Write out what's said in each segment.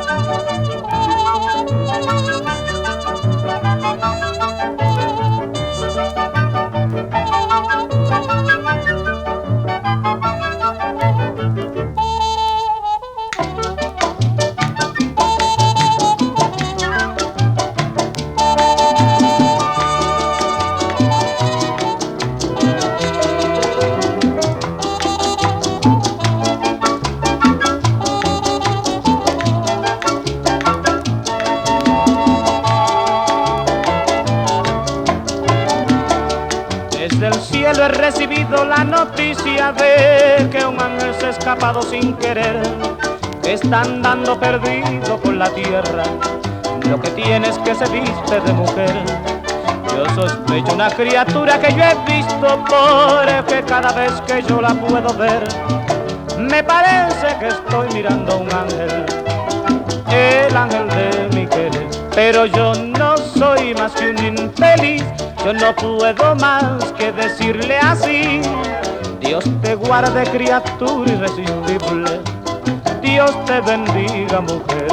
Desde el cielo he recibido la noticia de que un ángel se ha escapado sin querer, que está andando perdido por la tierra. Lo que tiene es que se viste de mujer. Yo sospecho una criatura que yo he visto, porque cada vez que yo la puedo ver, me parece que estoy mirando a un ángel, el ángel de mi querer. Pero yo no soy más que un infeliz, yo no puedo más que decirle así: Dios te guarde, criatura irresistible, Dios te bendiga, mujer.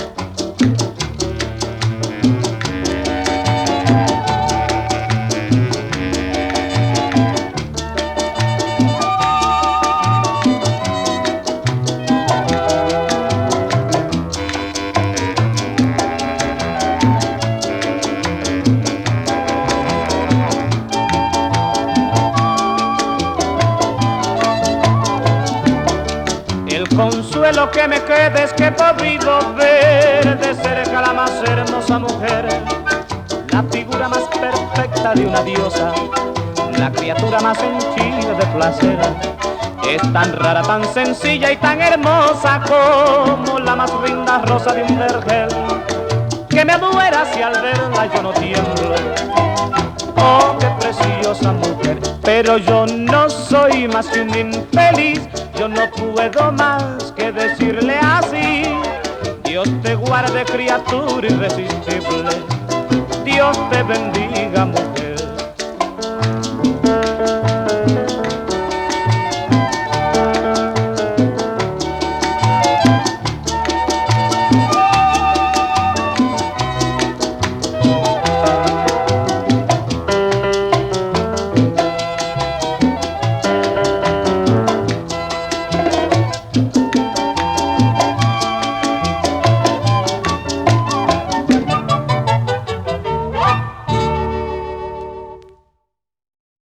El consuelo que me queda es que he podido ver de cerca la más hermosa mujer, la figura más perfecta de una diosa, la criatura más henchida de placer. Es tan rara, tan sencilla y tan hermosa como la más linda rosa de un vergel, que me muera si al verla yo no tiemblo. Oh, qué preciosa mujer. Pero yo no soy más que un infeliz, yo no puedo más que decirle así: Dios te guarde, criatura irresistible, Dios te bendiga, mujer.